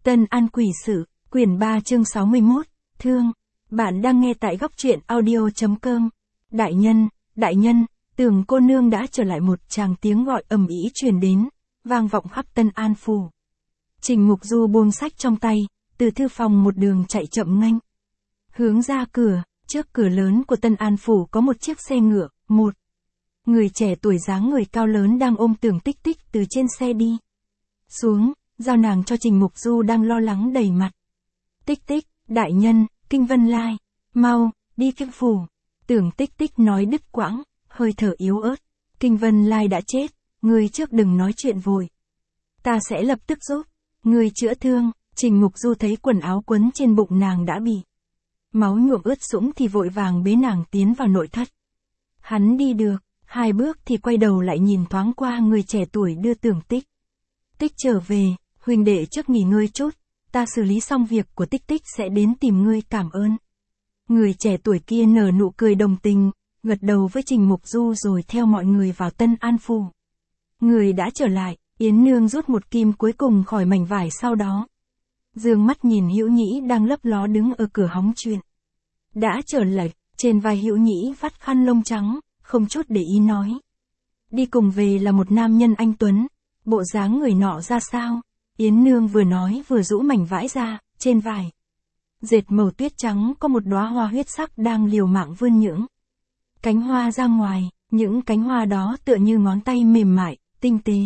Tân An Quỷ Sự, quyển 3 chương 61, Thương. Bạn đang nghe tại góc truyện audio.com. Đại nhân, Tưởng cô nương đã trở lại. Một tràng tiếng gọi ầm ĩ truyền đến, vang vọng khắp Tân An phủ. Trình Mục Du buông sách trong tay, từ thư phòng một đường chạy chậm nghênh hướng ra cửa. Trước cửa lớn của Tân An phủ có một chiếc xe ngựa, một người trẻ tuổi dáng người cao lớn đang ôm Tưởng Tích Tích từ trên xe đi xuống, giao nàng cho Trình Mục Du đang lo lắng đầy mặt. Tích Tích, đại nhân, Kinh Vân Lai, mau, đi Kinh phủ. Tưởng Tích Tích nói đứt quãng, hơi thở yếu ớt. Kinh Vân Lai đã chết, ngươi trước đừng nói chuyện vội. Ta sẽ lập tức giúp ngươi chữa thương. Trình Mục Du thấy quần áo quấn trên bụng nàng đã bị máu nhuộm ướt sũng thì vội vàng bế nàng tiến vào nội thất. Hắn đi được 2 bước thì quay đầu lại nhìn thoáng qua người trẻ tuổi đưa Tưởng Tích Tích trở về. Huynh đệ trước nghỉ ngơi chút, ta xử lý xong việc của Tích Tích sẽ đến tìm ngươi cảm ơn. Người trẻ tuổi kia nở nụ cười đồng tình, gật đầu với Trình Mục Du rồi theo mọi người vào Tân An phủ. Người đã trở lại, Yến Nương rút một kim cuối cùng khỏi mảnh vải, sau đó dương mắt nhìn Hữu Nhĩ đang lấp ló đứng ở cửa hóng chuyện. Đã trở lại, trên vai Hữu Nhĩ vắt khăn lông trắng, không chút để ý nói. Đi cùng về là một nam nhân anh tuấn, bộ dáng người nọ ra sao? Yến Nương vừa nói vừa rũ mảnh vải ra, trên vải dệt màu tuyết trắng có một đóa hoa huyết sắc đang liều mạng vươn những cánh hoa ra ngoài, những cánh hoa đó tựa như ngón tay mềm mại, tinh tế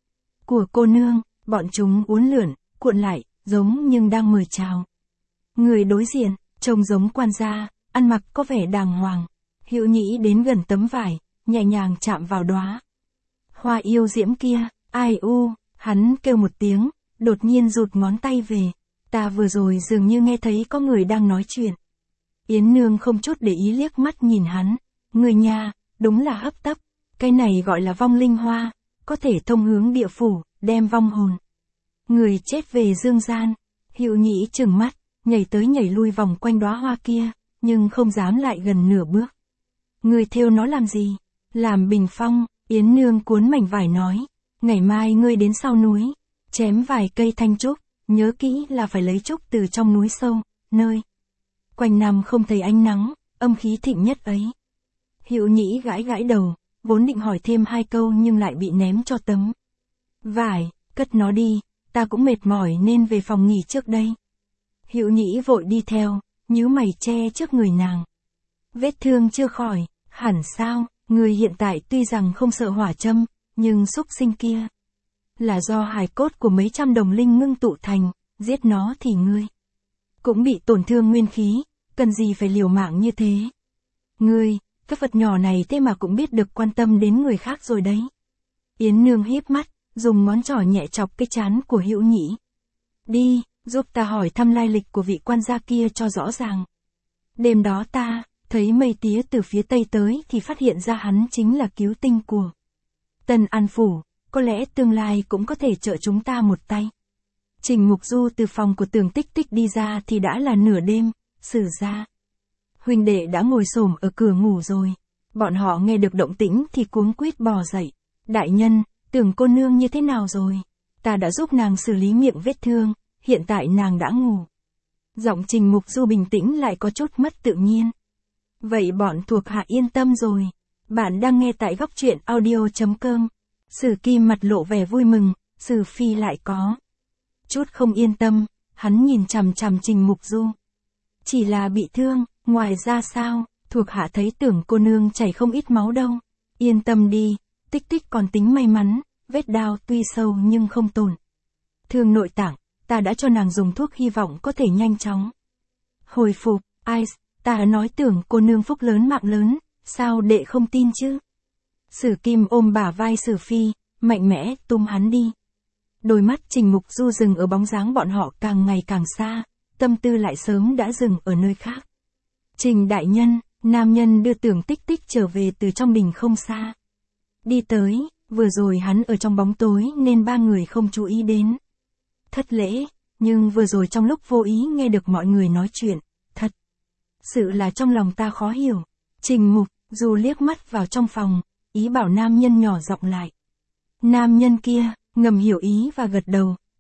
của cô nương, bọn chúng uốn lượn, cuộn lại, giống nhưng đang mời chào. Người đối diện, trông giống quan gia, ăn mặc có vẻ đàng hoàng. Hữu Nhĩ đến gần tấm vải, nhẹ nhàng chạm vào đóa hoa yêu diễm kia. Ai u, hắn kêu một tiếng, đột nhiên rụt ngón tay về. Ta vừa rồi dường như nghe thấy có người đang nói chuyện. Yến Nương không chút để ý liếc mắt nhìn hắn. Người nhà, đúng là hấp tấp. Cái này gọi là vong linh hoa, có thể thông hướng địa phủ, đem vong hồn người chết về dương gian. Hữu Nhĩ trừng mắt, nhảy tới nhảy lui vòng quanh đóa hoa kia, nhưng không dám lại gần nửa bước. Người thêu nó làm gì? Làm bình phong. Yến Nương cuốn mảnh vải nói. Ngày mai ngươi đến sau núi, chém vài cây thanh trúc, nhớ kỹ là phải lấy trúc từ trong núi sâu, nơi quanh năm không thấy ánh nắng, âm khí thịnh nhất ấy. Hữu Nhĩ gãi gãi đầu, vốn định hỏi thêm 2 câu nhưng lại bị ném cho tấm vải. Cất nó đi, ta cũng mệt mỏi nên về phòng nghỉ trước đây. Hữu Nhĩ vội đi theo, nhíu mày che trước người nàng. Vết thương chưa khỏi, hẳn sao? Người hiện tại tuy rằng không sợ hỏa châm, nhưng xúc sinh kia là do hài cốt của mấy trăm đồng linh ngưng tụ thành, giết nó thì ngươi cũng bị tổn thương nguyên khí, cần gì phải liều mạng như thế. Ngươi, cái vật nhỏ này thế mà cũng biết được quan tâm đến người khác rồi đấy. Yến Nương híp mắt, dùng ngón trỏ nhẹ chọc cái trán của Hữu Nhĩ. Đi, giúp ta hỏi thăm lai lịch của vị quan gia kia cho rõ ràng. Đêm đó ta thấy mây tía từ phía tây tới thì phát hiện ra hắn chính là cứu tinh của Tân An phủ, có lẽ tương lai cũng có thể trợ chúng ta một tay. Trình Mục Du từ phòng của Tưởng Tích Tích đi ra thì đã là nửa đêm. Sử gia huynh đệ đã ngồi xổm ở cửa ngủ rồi. Bọn họ nghe được động tĩnh thì cuống quýt bò dậy. Đại nhân, Tưởng cô nương như thế nào rồi? Ta đã giúp nàng xử lý miệng vết thương, hiện tại nàng đã ngủ. Giọng Trình Mục Du bình tĩnh lại có chút mất tự nhiên. Vậy bọn thuộc hạ yên tâm rồi. Bạn đang nghe tại góc truyện audio.com. Sử Kim mặt lộ vẻ vui mừng, Sử Phi lại có chút không yên tâm. Hắn nhìn chằm chằm Trình Mục Du. Chỉ là bị thương, ngoài ra sao? Thuộc hạ thấy Tưởng cô nương chảy không ít máu đâu. Yên tâm đi, Tích Tích còn tính may mắn, vết đao tuy sâu nhưng không tổn thương nội tạng. Ta đã cho nàng dùng thuốc, hy vọng có thể nhanh chóng hồi phục. Ai, ta nói Tưởng cô nương phúc lớn mạng lớn, sao đệ không tin chứ? Sử Kim ôm bả vai Sử Phi, mạnh mẽ tung hắn đi. Đôi mắt Trình Mục Du dừng ở bóng dáng bọn họ càng ngày càng xa, tâm tư lại sớm đã dừng ở nơi khác. Trình đại nhân, nam nhân đưa Tưởng Tích Tích trở về từ trong đình không xa. Đi tới, vừa rồi hắn ở trong bóng tối nên 3 người không chú ý đến. Thất lễ, nhưng vừa rồi trong lúc vô ý nghe được mọi người nói chuyện, thật sự là trong lòng ta khó hiểu. Trình Mục Du liếc mắt vào trong phòng, ý bảo nam nhân nhỏ giọng lại. Nam nhân kia ngầm hiểu ý và gật đầu.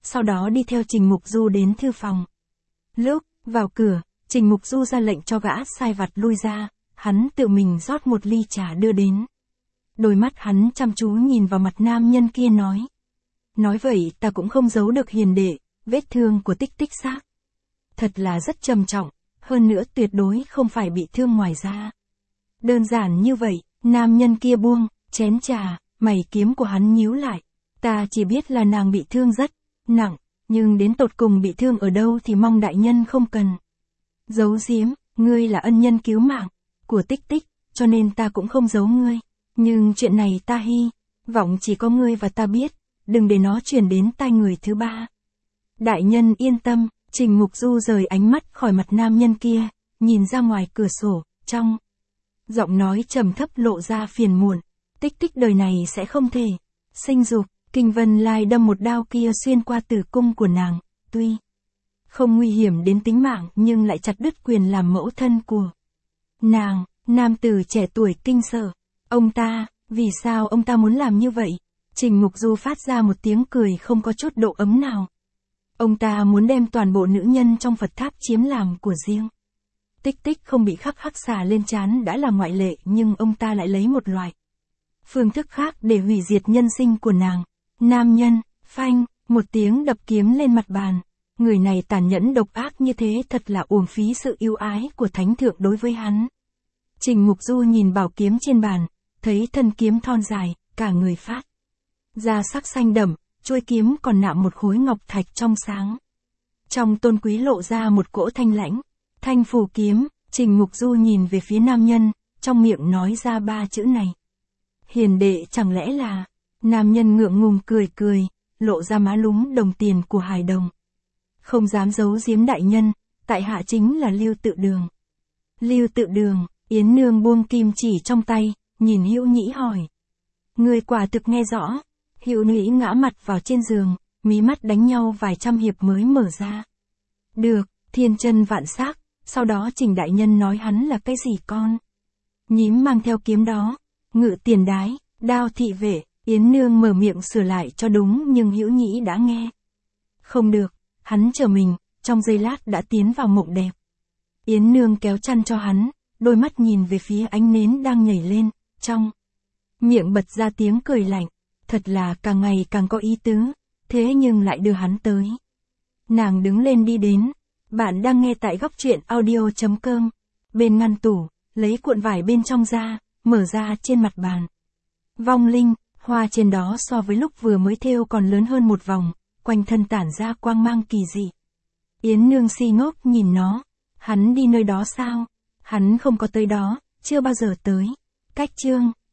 sau đó đi theo Trình Mục Du đến thư phòng. Lúc vào cửa, Trình Mục Du ra lệnh cho gã sai vặt lui ra, hắn tự mình rót một ly trà đưa đến. Đôi mắt hắn chăm chú nhìn vào mặt nam nhân kia nói. Nói vậy ta cũng không giấu được hiền đệ, vết thương của Tích Tích xác thật là rất trầm trọng, hơn nữa tuyệt đối không phải bị thương ngoài da. Đơn giản như vậy, nam nhân kia buông chén trà, mày kiếm của hắn nhíu lại. Ta chỉ biết là nàng bị thương rất nặng, nhưng đến tột cùng bị thương ở đâu thì mong đại nhân không cần giấu giếm, ngươi là ân nhân cứu mạng của Tích Tích, cho nên ta cũng không giấu ngươi. Nhưng chuyện này ta hy vọng chỉ có ngươi và ta biết, đừng để nó truyền đến tai người thứ ba. Đại nhân yên tâm, Trình Mục Du rời ánh mắt khỏi mặt nam nhân kia, nhìn ra ngoài cửa sổ, trong giọng nói trầm thấp lộ ra phiền muộn. Tích Tích đời này sẽ không thể sinh dục. Kinh Vân Lai đâm một đao kia xuyên qua tử cung của nàng, tuy không nguy hiểm đến tính mạng nhưng lại chặt đứt quyền làm mẫu thân của nàng. Nam tử trẻ tuổi kinh sợ. Ông ta, vì sao ông ta muốn làm như vậy? Trình Mục Du phát ra một tiếng cười không có chút độ ấm nào. Ông ta muốn đem toàn bộ nữ nhân trong Phật tháp chiếm làm của riêng. Tích Tích không bị khắc xà lên trán đã là ngoại lệ, nhưng ông ta lại lấy một loại phương thức khác để hủy diệt nhân sinh của nàng. Nam nhân, phanh, một tiếng đập kiếm lên mặt bàn. Người này tàn nhẫn độc ác như thế thật là uổng phí sự yêu ái của thánh thượng đối với hắn. Trình Mục Du nhìn bảo kiếm trên bàn, thấy thân kiếm thon dài, cả người phát ra sắc xanh đậm, chuôi kiếm còn nạm một khối ngọc thạch trong sáng. Trong tôn quý lộ ra một cỗ thanh lãnh. Thanh phù kiếm. Trình Mục Du nhìn về phía nam nhân, trong miệng nói ra ba chữ này. Hiền đệ chẳng lẽ là... Nam nhân ngượng ngùng cười cười, lộ ra má lúm đồng tiền của hài đồng. Không dám giấu giếm đại nhân, tại hạ chính là Lưu Tự Đường. Lưu Tự Đường. Yến Nương buông kim chỉ trong tay, nhìn Hữu Nhĩ hỏi. Người quả thực nghe rõ. Hữu Nhĩ ngã mặt vào trên giường, mí mắt đánh nhau vài trăm hiệp mới mở ra. Được, thiên chân vạn xác, sau đó Trình đại nhân nói hắn là cái gì con? Nhím mang theo kiếm đó, ngự tiền đái, đao thị vệ. Yến Nương mở miệng sửa lại cho đúng nhưng Hữu Nhĩ đã nghe. Không được, hắn chờ mình, trong giây lát đã tiến vào mộng đẹp. Yến Nương kéo chăn cho hắn, đôi mắt nhìn về phía ánh nến đang nhảy lên, trong miệng bật ra tiếng cười lạnh. Thật là càng ngày càng có ý tứ, thế nhưng lại đưa hắn tới. Nàng đứng lên đi đến. Bạn đang nghe tại góc truyện audio.com. Bên ngăn tủ, lấy cuộn vải bên trong ra, mở ra trên mặt bàn. Vong linh, hoa trên đó so với lúc vừa mới thêu còn lớn hơn một vòng, quanh thân tản ra quang mang kỳ dị. Yến Nương si ngốc nhìn nó. Hắn đi nơi đó sao? Hắn không có tới đó, chưa bao giờ tới. Cách chương